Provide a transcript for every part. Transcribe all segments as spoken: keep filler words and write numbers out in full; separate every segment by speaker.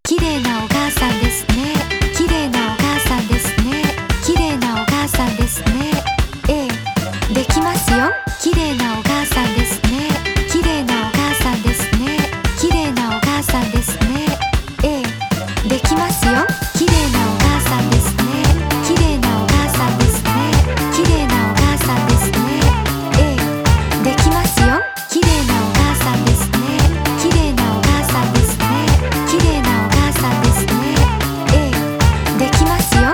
Speaker 1: 綺麗なお母さんですね。綺麗なお母さんですね。綺麗なお母さんですね。ええ、できますよ。綺麗なお母さんですね。綺麗なお母さんですね。綺麗なお母さんですね。ええ、できますよ。綺麗なお母さんですね。綺麗なお母さんですね。綺麗なお母さんですね。ええ、できますよ。綺麗なお母さんですね。綺麗なお母さんですね。綺麗なお母さんですね。ええ、できますよ。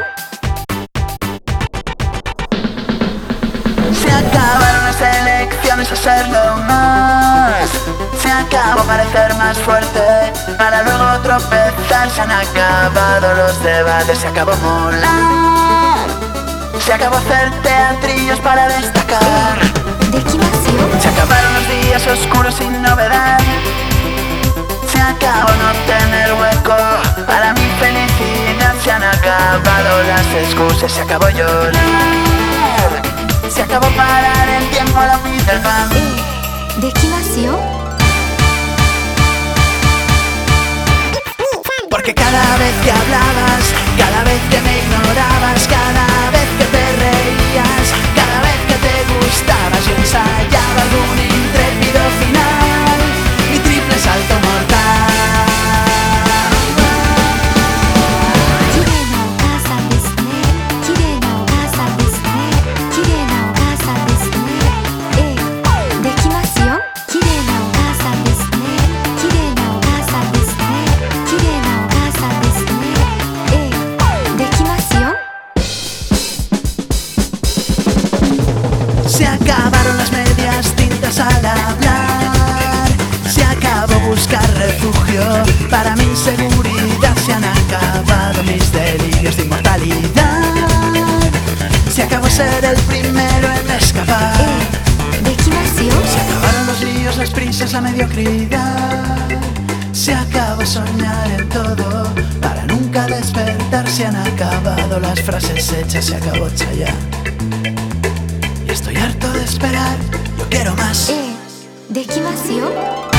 Speaker 2: Se acabaron las elecciones a serlo más. Se acabó parecer más fuerte para luego tropezar. Se han acabado los debates, se acabó molar. Se acabó hacer teatrillos para destacar.
Speaker 1: できますよ。
Speaker 2: Se acabaron los días oscuros sin novedad. Se acabó no tener hueco para mi felicidad. Se han acabado las excusas, se acabó llorar. Se acabó parar el tiempo, la vida, el pan.
Speaker 1: ええ、できますよ。
Speaker 2: Porque cada vez que hablabas, cada vez que me ignorabas, cada vez que te reías, cada vez que te gustabas, yo ensayaba algún intrépido final, mi triple salto mortal.
Speaker 1: 綺麗なお母さんですね。綺麗なお母さんですね。綺麗なお母さんですね。ええ、できますよ。綺麗なお母さんですね。綺麗なお母さんですね。綺麗なお母さんですね。ええ、できますよ。
Speaker 2: Se acabaron las medias tintas al hablar. Se acabó buscar refugio para mi inseguridad. Se han acabado mis delirios de inmortalidad. Se acabó ser el primero en escapar.
Speaker 1: ええ、できますよ。
Speaker 2: Se acabaron los líos, las prisas, la mediocridad. Se acabó soñar en todo para nunca despertar. Se han acabado las frases hechas, se acabó Chayanne. Y estoy harto de esperar, yo quiero más.
Speaker 1: ええ、できますよ。